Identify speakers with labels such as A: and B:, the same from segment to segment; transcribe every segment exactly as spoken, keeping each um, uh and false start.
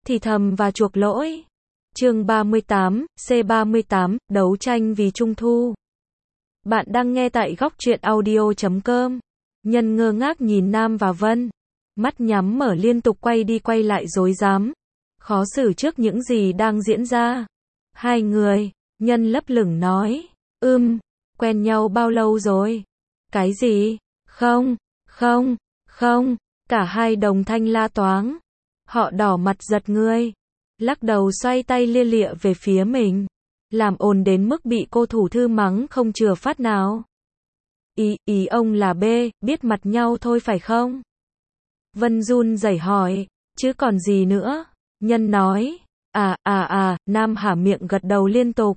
A: thì thầm và chuộc lỗi. Chương ba mươi tám, C ba mươi tám, đấu tranh vì Trung thu. Bạn đang nghe tại góc truyện audio chấm com. Nhân ngơ ngác nhìn Nam và Vân. Mắt nhắm mở liên tục quay đi quay lại rối rắm. Khó xử trước những gì đang diễn ra. Hai người, Nhân lấp lửng nói. Ưm, quen nhau bao lâu rồi? Cái gì? Không, không, không. Cả hai đồng thanh la toáng. Họ đỏ mặt giật người. Lắc đầu xoay tay lia lịa về phía mình. Làm ồn đến mức bị cô thủ thư mắng không chừa phát nào. Ý, ý ông là B, biết mặt nhau thôi phải không? Vân run rẩy hỏi, chứ còn gì nữa? Nhân nói, à, à, à, Nam há miệng gật đầu liên tục.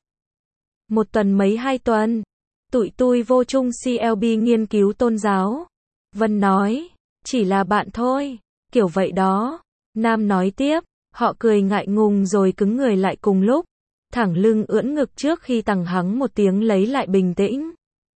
A: Một tuần mấy hai tuần, tụi tôi vô chung xê lờ bê nghiên cứu tôn giáo. Vân nói, chỉ là bạn thôi, kiểu vậy đó. Nam nói tiếp, họ cười ngại ngùng rồi cứng người lại cùng lúc. Thẳng lưng ưỡn ngực trước khi tằng hắng một tiếng lấy lại bình tĩnh.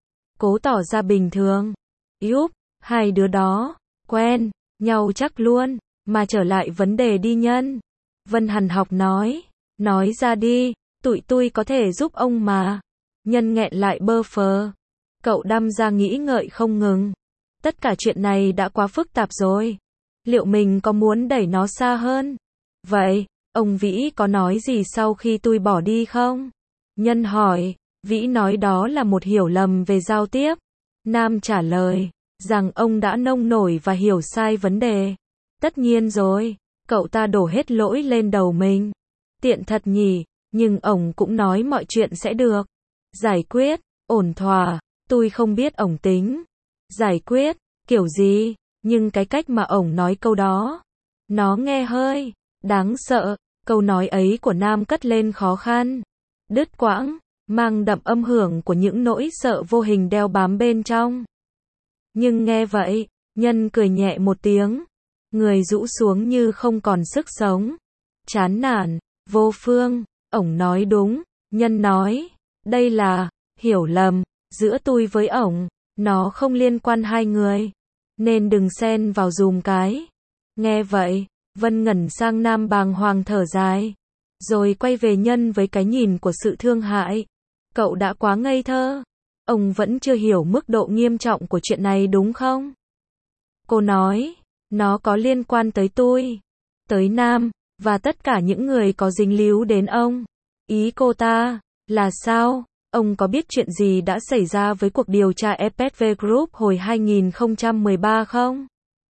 A: Cố tỏ ra bình thường. Yúp, hai đứa đó, quen, nhau chắc luôn, mà trở lại vấn đề đi Nhân. Vân hằn học nói, nói ra đi, tụi tôi có thể giúp ông mà. Nhân nghẹn lại bơ phờ. Cậu đăm ra nghĩ ngợi không ngừng. Tất cả chuyện này đã quá phức tạp rồi. Liệu mình có muốn đẩy nó xa hơn? Vậy, ông Vĩ có nói gì sau khi tôi bỏ đi không? Nhân hỏi, Vĩ nói đó là một hiểu lầm về giao tiếp. Nam trả lời, rằng ông đã nông nổi và hiểu sai vấn đề. Tất nhiên rồi, cậu ta đổ hết lỗi lên đầu mình. Tiện thật nhỉ, nhưng ổng cũng nói mọi chuyện sẽ được giải quyết, ổn thỏa. Tôi không biết ổng tính giải quyết kiểu gì, nhưng cái cách mà ổng nói câu đó, nó nghe hơi đáng sợ. Câu nói ấy của Nam cất lên khó khăn, đứt quãng, mang đậm âm hưởng của những nỗi sợ vô hình đeo bám bên trong. Nhưng nghe vậy, Nhân cười nhẹ một tiếng, người rũ xuống như không còn sức sống. Chán nản, vô phương, ổng nói đúng. Nhân nói, đây là hiểu lầm giữa tôi với ổng, nó không liên quan hai người, nên đừng xen vào dùm cái. Nghe vậy, Vân ngẩn sang Nam bàng hoàng thở dài, rồi quay về Nhân với cái nhìn của sự thương hại. Cậu đã quá ngây thơ. Ông vẫn chưa hiểu mức độ nghiêm trọng của chuyện này đúng không? Cô nói, nó có liên quan tới tôi, tới Nam, và tất cả những người có dính líu đến ông. Ý cô ta là sao? Ông có biết chuyện gì đã xảy ra với cuộc điều tra e pê vê Group hồi hai nghìn không trăm mười ba không?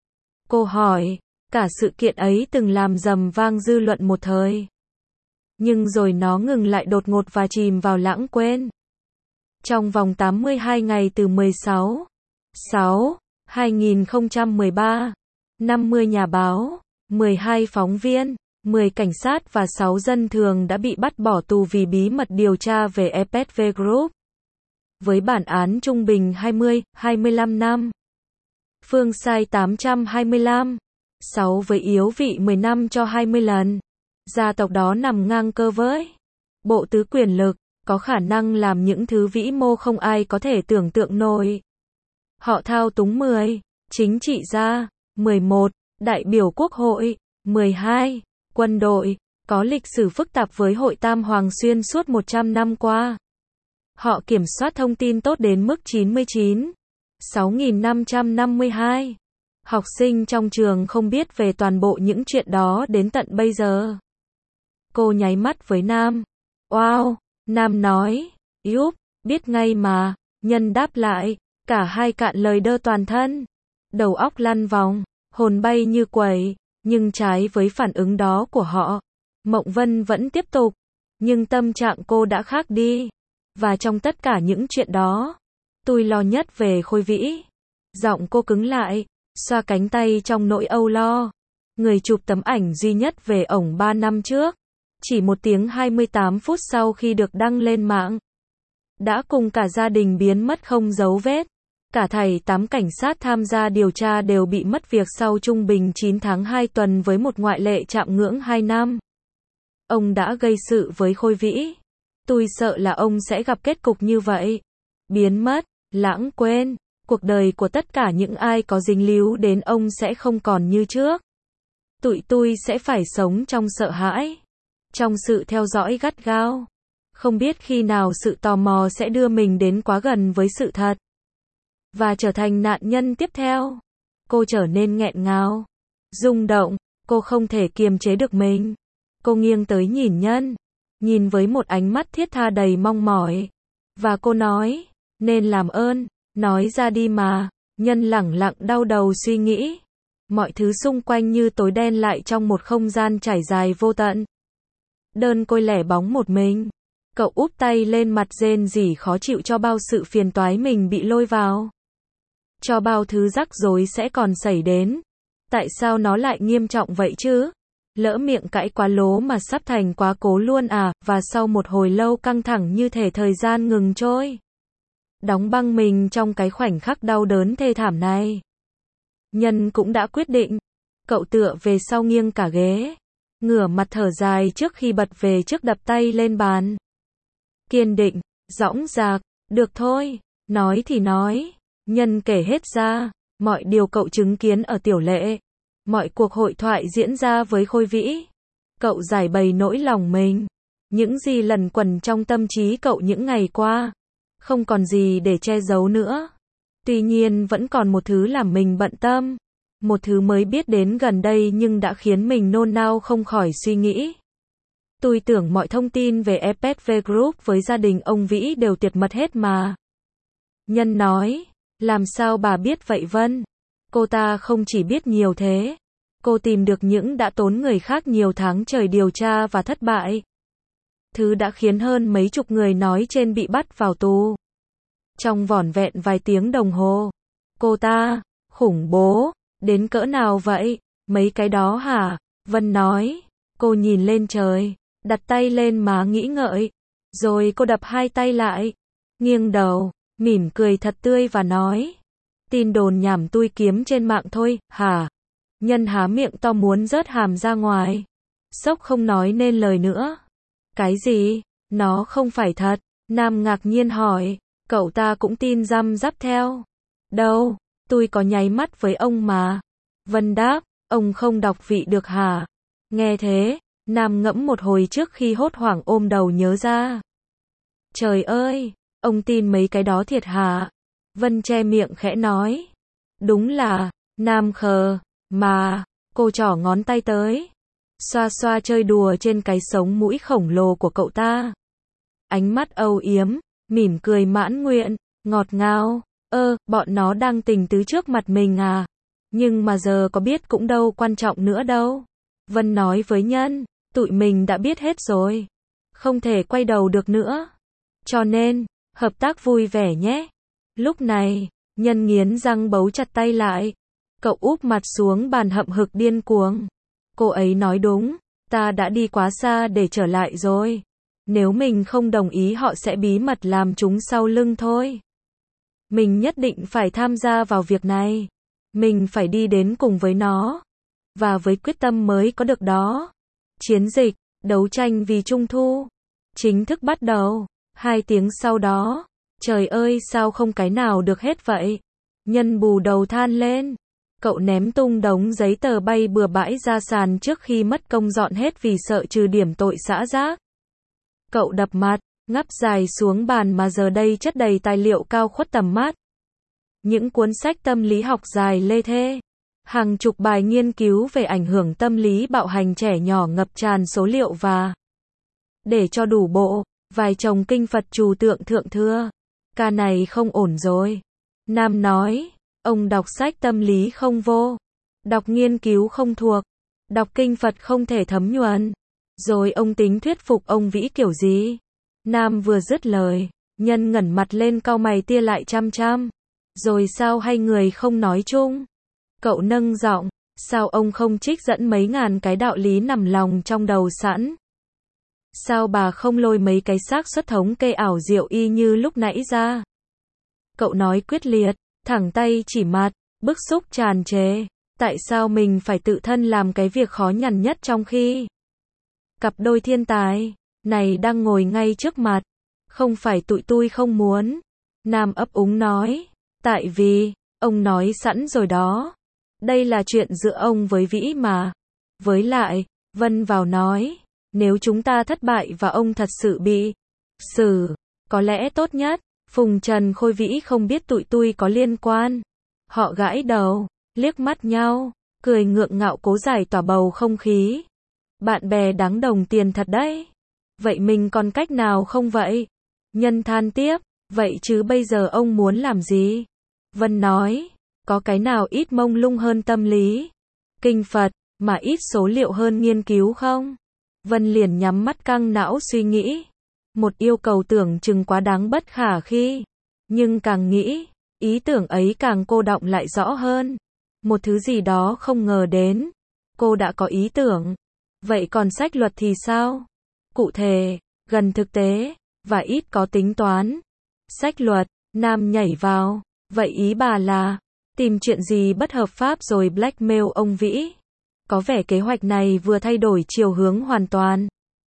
A: Cô hỏi, cả sự kiện ấy từng làm rầm vang dư luận một thời. Nhưng rồi nó ngừng lại đột ngột và chìm vào lãng quên. Trong vòng tám mươi hai ngày từ mười sáu sáu hai nghìn không trăm mười ba, năm mươi nhà báo, mười hai phóng viên, mười cảnh sát và sáu dân thường đã bị bắt bỏ tù vì bí mật điều tra về e pê vê Group. Với bản án trung bình hai mươi hai mươi lăm năm. Phương sai tám trăm hai mươi lăm. sáu với yếu vị mười năm cho hai mươi lần. Gia tộc đó nằm ngang cơ với bộ tứ quyền lực, có khả năng làm những thứ vĩ mô không ai có thể tưởng tượng nổi. Họ thao túng mười chính trị gia, mười một đại biểu quốc hội, mười hai quân đội, có lịch sử phức tạp với hội Tam Hoàng xuyên suốt một trăm năm qua. Họ kiểm soát thông tin tốt đến mức chín mươi chín phẩy sáu nghìn năm trăm năm mươi hai. Học sinh trong trường không biết về toàn bộ những chuyện đó đến tận bây giờ. Cô nháy mắt với Nam. Wow, Nam nói, Yúp, biết ngay mà. Nhân đáp lại, cả hai cạn lời đơ toàn thân. Đầu óc lăn vòng, hồn bay như quẩy, nhưng trái với phản ứng đó của họ, Mộng Vân vẫn tiếp tục. Nhưng tâm trạng cô đã khác đi. Và trong tất cả những chuyện đó, tôi lo nhất về Khôi Vĩ. Giọng cô cứng lại, xoa cánh tay trong nỗi âu lo. Người chụp tấm ảnh duy nhất về ổng ba năm trước, chỉ một tiếng hai mươi tám phút sau khi được đăng lên mạng, đã cùng cả gia đình biến mất không dấu vết. Cả thảy tám cảnh sát tham gia điều tra đều bị mất việc sau trung bình chín tháng hai tuần với một ngoại lệ chạm ngưỡng hai năm. Ông đã gây sự với Khôi Vĩ. Tôi sợ là ông sẽ gặp kết cục như vậy. Biến mất, lãng quên. Cuộc đời của tất cả những ai có dính líu đến ông sẽ không còn như trước. tụi tui sẽ phải sống trong sợ hãi, trong sự theo dõi gắt gao. Không biết khi nào sự tò mò sẽ đưa mình đến quá gần với sự thật, và trở thành nạn nhân tiếp theo. Cô trở nên nghẹn ngào, rung động, cô không thể kiềm chế được mình. Cô nghiêng tới nhìn Nhân, nhìn với một ánh mắt thiết tha đầy mong mỏi. Và cô nói, nên làm ơn, nói ra đi mà. Nhân lẳng lặng đau đầu suy nghĩ. Mọi thứ xung quanh như tối đen lại trong một không gian trải dài vô tận. Đơn côi lẻ bóng một mình. Cậu úp tay lên mặt rên rỉ khó chịu cho bao sự phiền toái mình bị lôi vào. Cho bao thứ rắc rối sẽ còn xảy đến. Tại sao nó lại nghiêm trọng vậy chứ? Lỡ miệng cãi quá lố mà sắp thành quá cố luôn à? Và sau một hồi lâu căng thẳng như thể thời gian ngừng trôi, đóng băng mình trong cái khoảnh khắc đau đớn thê thảm này, Nhân cũng đã quyết định. Cậu tựa về sau nghiêng cả ghế, ngửa mặt thở dài trước khi bật về trước đập tay lên bàn. Kiên định, dõng dạc, được thôi, nói thì nói. Nhân kể hết ra, mọi điều cậu chứng kiến ở Tiểu Lệ, mọi cuộc hội thoại diễn ra với Khôi Vĩ. Cậu giải bày nỗi lòng mình, những gì lẩn quẩn trong tâm trí cậu những ngày qua. Không còn gì để che giấu nữa. Tuy nhiên vẫn còn một thứ làm mình bận tâm, một thứ mới biết đến gần đây nhưng đã khiến mình nôn nao không khỏi suy nghĩ. Tôi tưởng mọi thông tin về e pê e vê Group với gia đình ông Vĩ đều tuyệt mật hết mà. Nhân nói, làm sao bà biết vậy Vân? Cô ta không chỉ biết nhiều thế, cô tìm được những đã tốn người khác nhiều tháng trời điều tra và thất bại. Thứ đã khiến hơn mấy chục người nói trên bị bắt vào tù. Trong vỏn vẹn vài tiếng đồng hồ. Cô ta, khủng bố, đến cỡ nào vậy? Mấy cái đó hả? Vân nói. Cô nhìn lên trời, đặt tay lên má nghĩ ngợi. Rồi cô đập hai tay lại, nghiêng đầu, mỉm cười thật tươi và nói. Tin đồn nhảm tui kiếm trên mạng thôi, hả? Nhân há miệng to muốn rớt hàm ra ngoài. Sốc không nói nên lời nữa. Cái gì? Nó không phải thật. Nam ngạc nhiên hỏi. Cậu ta cũng tin răm rắp theo. Đâu, tôi có nháy mắt với ông mà. Vân đáp, ông không đọc vị được hả? Nghe thế, Nam ngẫm một hồi trước khi hốt hoảng ôm đầu nhớ ra. Trời ơi, ông tin mấy cái đó thiệt hả? Vân che miệng khẽ nói. Đúng là, Nam khờ, mà, cô trỏ ngón tay tới. Xoa xoa chơi đùa trên cái sống mũi khổng lồ của cậu ta. Ánh mắt âu yếm, mỉm cười mãn nguyện, ngọt ngào. Ơ, bọn nó đang tình tứ trước mặt mình à? Nhưng mà giờ có biết cũng đâu quan trọng nữa đâu. Vân nói với Nhân, tụi mình đã biết hết rồi. Không thể quay đầu được nữa. Cho nên, hợp tác vui vẻ nhé. Lúc này, Nhân nghiến răng bấu chặt tay lại. Cậu úp mặt xuống bàn hậm hực điên cuồng. Cô ấy nói đúng, ta đã đi quá xa để trở lại rồi. Nếu mình không đồng ý họ sẽ bí mật làm chúng sau lưng thôi. Mình nhất định phải tham gia vào việc này. Mình phải đi đến cùng với nó. Và với quyết tâm mới có được đó. Chiến dịch, đấu tranh vì Trung Thu, chính thức bắt đầu. Hai tiếng sau đó, trời ơi sao không cái nào được hết vậy? Nhân bù đầu than lên. Cậu ném tung đống giấy tờ bay bừa bãi ra sàn trước khi mất công dọn hết vì sợ trừ điểm tội xã giác. Cậu đập mặt, ngắp dài xuống bàn mà giờ đây chất đầy tài liệu cao khuất tầm mắt. Những cuốn sách tâm lý học dài lê thê. Hàng chục bài nghiên cứu về ảnh hưởng tâm lý bạo hành trẻ nhỏ ngập tràn số liệu và để cho đủ bộ, vài chồng kinh Phật trù tượng thượng thừa. Ca này không ổn rồi. Nam nói, ông đọc sách tâm lý không vô, đọc nghiên cứu không thuộc, đọc kinh Phật không thể thấm nhuần. Rồi ông tính thuyết phục ông Vĩ kiểu gì? Nam vừa dứt lời, Nhân ngẩng mặt lên cau mày tia lại chăm chăm. Rồi sao hai người không nói chung? Cậu nâng giọng, sao ông không trích dẫn mấy ngàn cái đạo lý nằm lòng trong đầu sẵn? Sao bà không lôi mấy cái xác suất thống kê ảo diệu y như lúc nãy ra? Cậu nói quyết liệt, thẳng tay chỉ mặt, bức xúc tràn trề. Tại sao mình phải tự thân làm cái việc khó nhằn nhất trong khi cặp đôi thiên tài này đang ngồi ngay trước mặt? Không phải tụi tui không muốn. Nam ấp úng nói. Tại vì, ông nói sẵn rồi đó. Đây là chuyện giữa ông với Vĩ mà. Với lại, Vân vào nói, nếu chúng ta thất bại và ông thật sự bị xử, có lẽ tốt nhất, Phùng Trần Khôi Vĩ không biết tụi tui có liên quan. Họ gãi đầu, liếc mắt nhau, cười ngượng ngạo cố giải tỏa bầu không khí. Bạn bè đáng đồng tiền thật đấy. Vậy mình còn cách nào không vậy? Nhân than tiếp, vậy chứ bây giờ ông muốn làm gì? Vân nói, có cái nào ít mông lung hơn tâm lý, kinh Phật, mà ít số liệu hơn nghiên cứu không? Vân liền nhắm mắt căng não suy nghĩ. Một yêu cầu tưởng chừng quá đáng bất khả khi. Nhưng càng nghĩ, ý tưởng ấy càng cô đọng lại rõ hơn. Một thứ gì đó không ngờ đến. Cô đã có ý tưởng. Vậy còn sách luật thì sao? Cụ thể, gần thực tế, và ít có tính toán. Sách luật, Nam nhảy vào. Vậy ý bà là, tìm chuyện gì bất hợp pháp rồi blackmail ông Vĩ. Có vẻ kế hoạch này vừa thay đổi chiều hướng hoàn toàn.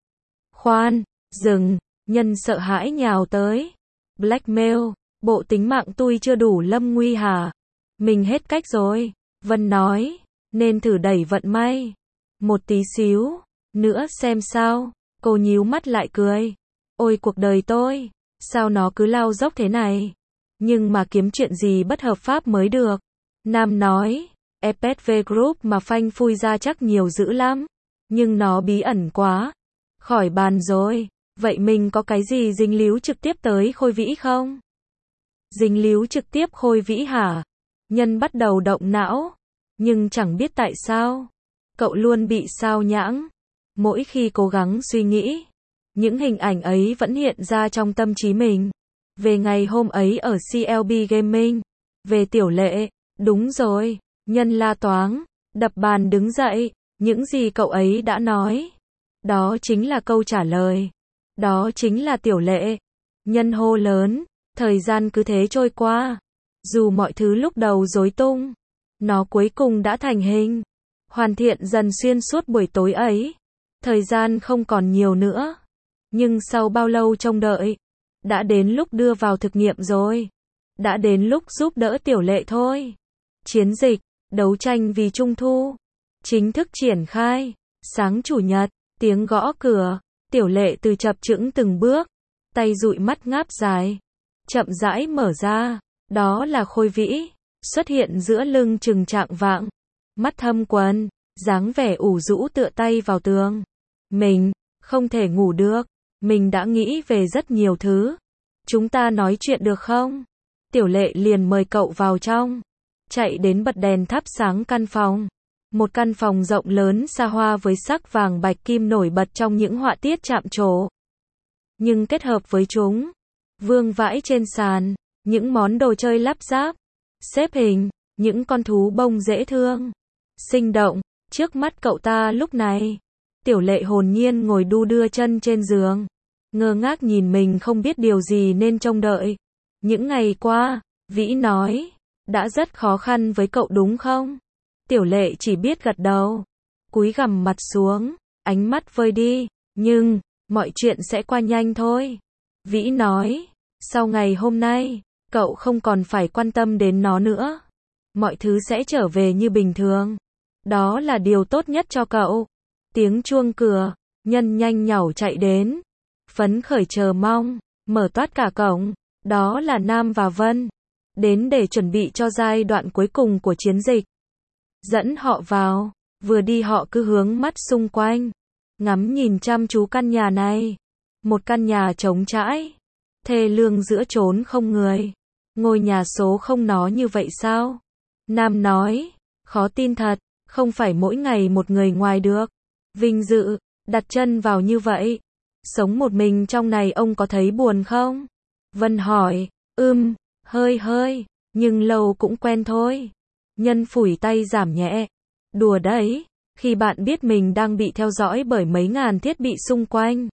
A: Khoan, dừng, Nhân sợ hãi nhào tới. Blackmail, bộ tính mạng tôi chưa đủ lâm nguy hả? Mình hết cách rồi, Vân nói, nên thử đẩy vận may. Một tí xíu, nữa xem sao. Cô nhíu mắt lại cười. Ôi cuộc đời tôi, sao nó cứ lao dốc thế này? Nhưng mà kiếm chuyện gì bất hợp pháp mới được. Nam nói, ép ét vê Group mà phanh phui ra chắc nhiều dữ lắm. Nhưng nó bí ẩn quá. Khỏi bàn rồi. Vậy mình có cái gì dính líu trực tiếp tới Khôi Vĩ không? Dính líu trực tiếp Khôi Vĩ hả? Nhân bắt đầu động não. Nhưng chẳng biết tại sao. Cậu luôn bị sao nhãng. Mỗi khi cố gắng suy nghĩ, những hình ảnh ấy vẫn hiện ra trong tâm trí mình. Về ngày hôm ấy ở xê lờ bê Gaming. Về Tiểu Lệ. Đúng rồi. Nhân la toáng. Đập bàn đứng dậy. Những gì cậu ấy đã nói. Đó chính là câu trả lời. Đó chính là Tiểu Lệ. Nhân hô lớn. Thời gian cứ thế trôi qua. Dù mọi thứ lúc đầu rối tung, nó cuối cùng đã thành hình. Hoàn thiện dần xuyên suốt buổi tối ấy. Thời gian không còn nhiều nữa. Nhưng sau bao lâu trông đợi, đã đến lúc đưa vào thực nghiệm rồi. Đã đến lúc giúp đỡ Tiểu Lệ thôi. Chiến dịch, đấu tranh vì Trung thu, chính thức triển khai. Sáng chủ nhật, tiếng gõ cửa. Tiểu Lệ từ chập chững từng bước, tay dụi mắt ngáp dài, chậm rãi mở ra. Đó là Khôi Vĩ, xuất hiện giữa lưng chừng trạng vạng, mắt thâm quầng, dáng vẻ ủ rũ tựa tay vào tường. Mình không thể ngủ được, mình đã nghĩ về rất nhiều thứ. Chúng ta nói chuyện được không? Tiểu Lệ liền mời cậu vào trong, chạy đến bật đèn thắp sáng căn phòng. Một căn phòng rộng lớn xa hoa với sắc vàng bạch kim nổi bật trong những họa tiết chạm trổ. Nhưng kết hợp với chúng, vương vãi trên sàn, những món đồ chơi lắp ráp, xếp hình, những con thú bông dễ thương, sinh động, trước mắt cậu ta lúc này. Tiểu Lệ hồn nhiên ngồi đu đưa chân trên giường, ngơ ngác nhìn mình không biết điều gì nên trông đợi. Những ngày qua, Vĩ nói, đã rất khó khăn với cậu đúng không? Tiểu Lệ chỉ biết gật đầu, cúi gằm mặt xuống, ánh mắt vơi đi, nhưng, mọi chuyện sẽ qua nhanh thôi. Vĩ nói, sau ngày hôm nay, cậu không còn phải quan tâm đến nó nữa. Mọi thứ sẽ trở về như bình thường. Đó là điều tốt nhất cho cậu. Tiếng chuông cửa, Nhân nhanh nhảu chạy đến. Phấn khởi chờ mong, mở toát cả cổng. Đó là Nam và Vân. Đến để chuẩn bị cho giai đoạn cuối cùng của chiến dịch. Dẫn họ vào, vừa đi họ cứ hướng mắt xung quanh, ngắm nhìn chăm chú căn nhà này. Một căn nhà trống trải, thê lương giữa chốn không người. Ngôi nhà số không nó như vậy sao? Nam nói, khó tin thật, không phải mỗi ngày một người ngoài được. Vinh dự, đặt chân vào như vậy. Sống một mình trong này ông có thấy buồn không? Vân hỏi, ưm, hơi hơi, nhưng lâu cũng quen thôi. Nhân phủi tay giảm nhẹ. Đùa đấy, khi bạn biết mình đang bị theo dõi bởi mấy ngàn thiết bị xung quanh,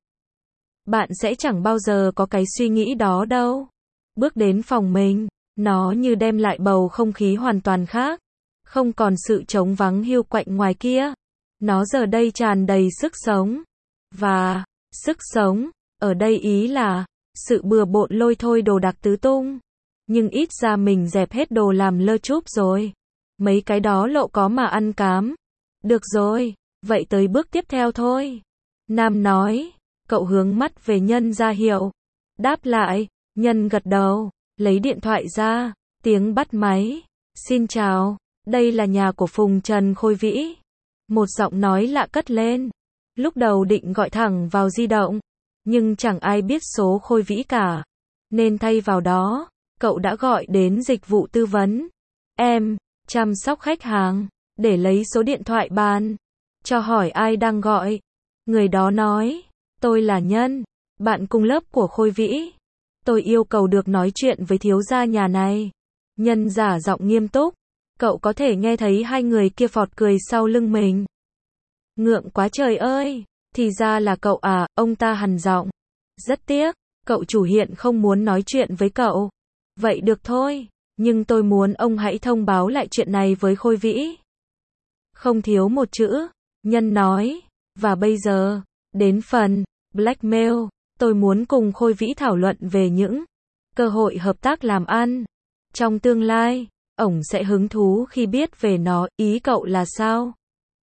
A: bạn sẽ chẳng bao giờ có cái suy nghĩ đó đâu. Bước đến phòng mình, nó như đem lại bầu không khí hoàn toàn khác. Không còn sự trống vắng hiu quạnh ngoài kia. Nó giờ đây tràn đầy sức sống. Và, sức sống, ở đây ý là, sự bừa bộn lôi thôi đồ đạc tứ tung. Nhưng ít ra mình dẹp hết đồ làm lơ chúp rồi. Mấy cái đó lộ có mà ăn cám. Được rồi, Vậy tới bước tiếp theo thôi. Nam nói. Cậu hướng mắt về Nhân ra hiệu. Đáp lại. Nhân gật đầu. Lấy điện thoại ra. Tiếng bắt máy. Xin chào. Đây là nhà của Phùng Trần Khôi Vĩ. Một giọng nói lạ cất lên. Lúc đầu định gọi thẳng vào di động. Nhưng chẳng ai biết số Khôi Vĩ cả. Nên thay vào đó, cậu đã gọi đến dịch vụ tư vấn. Em, chăm sóc khách hàng. Để lấy số điện thoại bàn. Cho hỏi ai đang gọi. Người đó nói. Tôi là Nhân. Bạn cùng lớp của Khôi Vĩ. Tôi yêu cầu được nói chuyện với thiếu gia nhà này. Nhân giả giọng nghiêm túc. Cậu có thể nghe thấy hai người kia phọt cười sau lưng mình. Ngượng quá trời ơi. Thì ra là cậu à, ông ta hằn giọng. Rất tiếc, cậu chủ hiện không muốn nói chuyện với cậu. Vậy được thôi, nhưng tôi muốn ông hãy thông báo lại chuyện này với Khôi Vĩ. Không thiếu một chữ, Nhân nói. Và bây giờ, đến phần blackmail, tôi muốn cùng Khôi Vĩ thảo luận về những cơ hội hợp tác làm ăn. Trong tương lai, ổng sẽ hứng thú khi biết về nó, ý cậu là sao?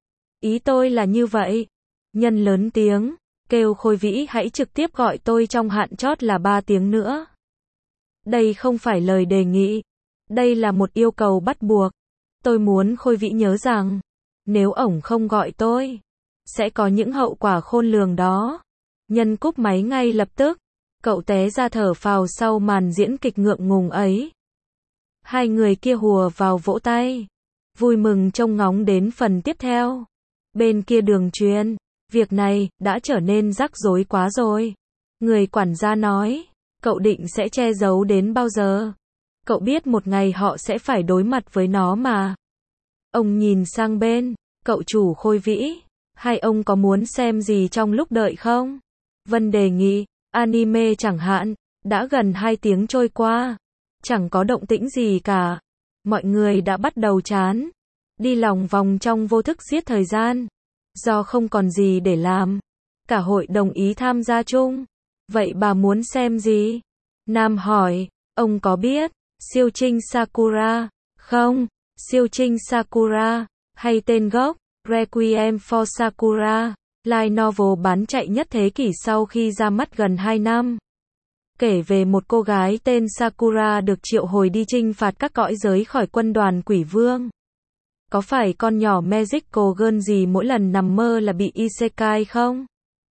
A: Ý tôi là như vậy. Nhân lớn tiếng, kêu Khôi Vĩ hãy trực tiếp gọi tôi trong hạn chót là ba tiếng nữa. Đây không phải lời đề nghị. Đây là một yêu cầu bắt buộc. Tôi muốn Khôi Vĩ nhớ rằng, nếu ổng không gọi tôi, sẽ có những hậu quả khôn lường đó. Nhân cúp máy ngay lập tức. Cậu té ra thở phào sau màn diễn kịch ngượng ngùng ấy. Hai người kia hùa vào vỗ tay. Vui mừng trông ngóng đến phần tiếp theo. Bên kia đường truyền, việc này đã trở nên rắc rối quá rồi. Người quản gia nói, cậu định sẽ che giấu đến bao giờ? Cậu biết một ngày họ sẽ phải đối mặt với nó mà. Ông nhìn sang bên, cậu chủ Khôi Vĩ. Hai ông có muốn xem gì trong lúc đợi không? Vân đề nghị, anime chẳng hạn. Đã gần hai tiếng trôi qua. Chẳng có động tĩnh gì cả. Mọi người đã bắt đầu chán. Đi lòng vòng trong vô thức giết thời gian. Do không còn gì để làm. Cả hội đồng ý tham gia chung. Vậy bà muốn xem gì? Nam hỏi, ông có biết Siêu Trinh Sakura không? Siêu Trinh Sakura, hay tên gốc Requiem for Sakura, light novel bán chạy nhất thế kỷ sau khi ra mắt gần hai năm. Kể về một cô gái tên Sakura được triệu hồi đi chinh phạt các cõi giới khỏi quân đoàn quỷ vương. Có phải con nhỏ Magical Girl gì mỗi lần nằm mơ là bị isekai không?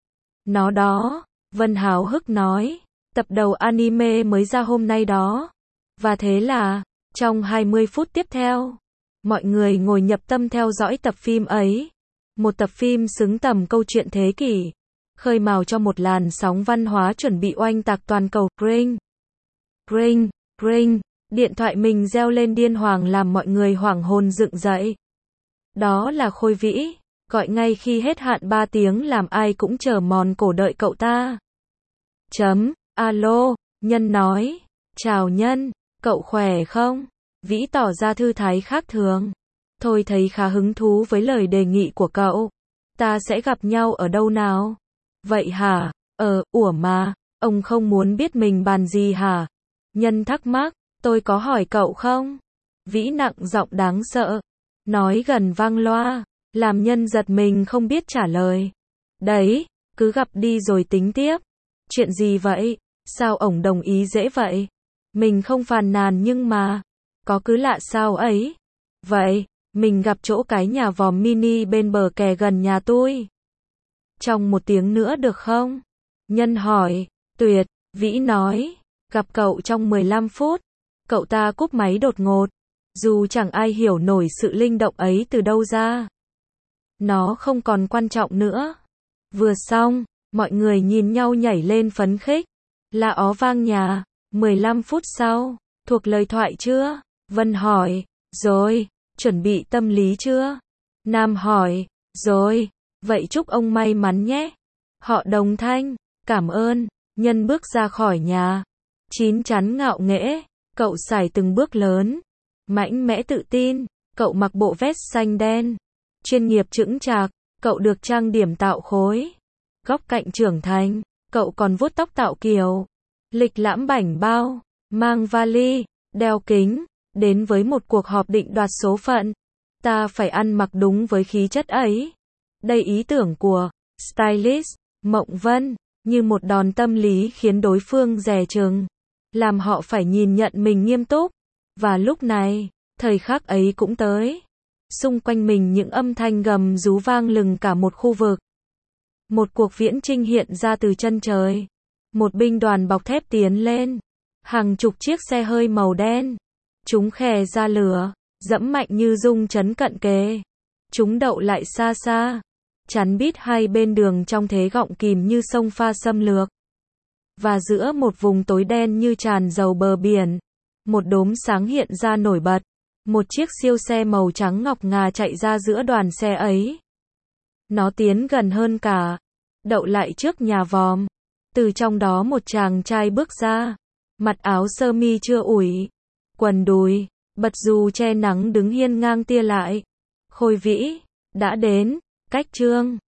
A: Nó đó, Vân háo hức nói, tập đầu anime mới ra hôm nay đó. Và thế là, trong hai mươi phút tiếp theo, mọi người ngồi nhập tâm theo dõi tập phim ấy. Một tập phim xứng tầm câu chuyện thế kỷ, khơi mào cho một làn sóng văn hóa chuẩn bị oanh tạc toàn cầu. Ring, ring, ring, điện thoại mình reo lên điên hoàng làm mọi người hoảng hồn dựng dậy. Đó là Khôi Vĩ, gọi ngay khi hết hạn ba tiếng làm ai cũng chờ mòn cổ đợi cậu ta. Chấm, alo, Nhân nói, chào Nhân, cậu khỏe không? Vĩ tỏ ra thư thái khác thường. Thôi thấy khá hứng thú với lời đề nghị của cậu. Ta sẽ gặp nhau ở đâu nào? Vậy hả? Ờ, ủa mà, ông không muốn biết mình bàn gì hả? Nhân thắc mắc, tôi có hỏi cậu không? Vĩ nặng giọng đáng sợ. Nói gần vang loa, làm Nhân giật mình không biết trả lời. Đấy, cứ gặp đi rồi tính tiếp. Chuyện gì vậy? Sao ổng đồng ý dễ vậy? Mình không phàn nàn nhưng mà, có cứ lạ sao ấy? Vậy, mình gặp chỗ cái nhà vòm mini bên bờ kè gần nhà tôi. Trong một tiếng nữa được không? Nhân hỏi, tuyệt, Vĩ nói, gặp cậu trong mười lăm phút. Cậu ta cúp máy đột ngột. Dù chẳng ai hiểu nổi sự linh động ấy từ đâu ra. Nó không còn quan trọng nữa. Vừa xong, mọi người nhìn nhau nhảy lên phấn khích. La ó vang nhà. mười lăm phút sau, thuộc lời thoại chưa? Vân hỏi, rồi, chuẩn bị tâm lý chưa? Nam hỏi, rồi, vậy chúc ông may mắn nhé. Họ đồng thanh, cảm ơn. Nhân bước ra khỏi nhà. Chín chắn ngạo nghễ, cậu sải từng bước lớn. Mãnh mẽ tự tin, cậu mặc bộ vest xanh đen. Chuyên nghiệp chững chạc, cậu được trang điểm tạo khối. Góc cạnh trưởng thành, cậu còn vuốt tóc tạo kiểu. Lịch lãm bảnh bao, mang vali, đeo kính, đến với một cuộc họp định đoạt số phận. Ta phải ăn mặc đúng với khí chất ấy. Đây ý tưởng của stylist Mộng Vân, như một đòn tâm lý khiến đối phương dè chừng, làm họ phải nhìn nhận mình nghiêm túc. Và lúc này, thời khắc ấy cũng tới. Xung quanh mình những âm thanh gầm rú vang lừng cả một khu vực. Một cuộc viễn chinh hiện ra từ chân trời. Một binh đoàn bọc thép tiến lên. Hàng chục chiếc xe hơi màu đen. Chúng khè ra lửa, dẫm mạnh như rung chấn cận kề. Chúng đậu lại xa xa, chắn bít hai bên đường trong thế gọng kìm như sông pha xâm lược. Và giữa một vùng tối đen như tràn dầu bờ biển, một đốm sáng hiện ra nổi bật. Một chiếc siêu xe màu trắng ngọc ngà chạy ra giữa đoàn xe ấy. Nó tiến gần hơn cả, đậu lại trước nhà vòm. Từ trong đó một chàng trai bước ra, mặc áo sơ mi chưa ủi, quần đùi, bật dù che nắng đứng hiên ngang tia lại. Khôi Vĩ, đã đến, cách Trương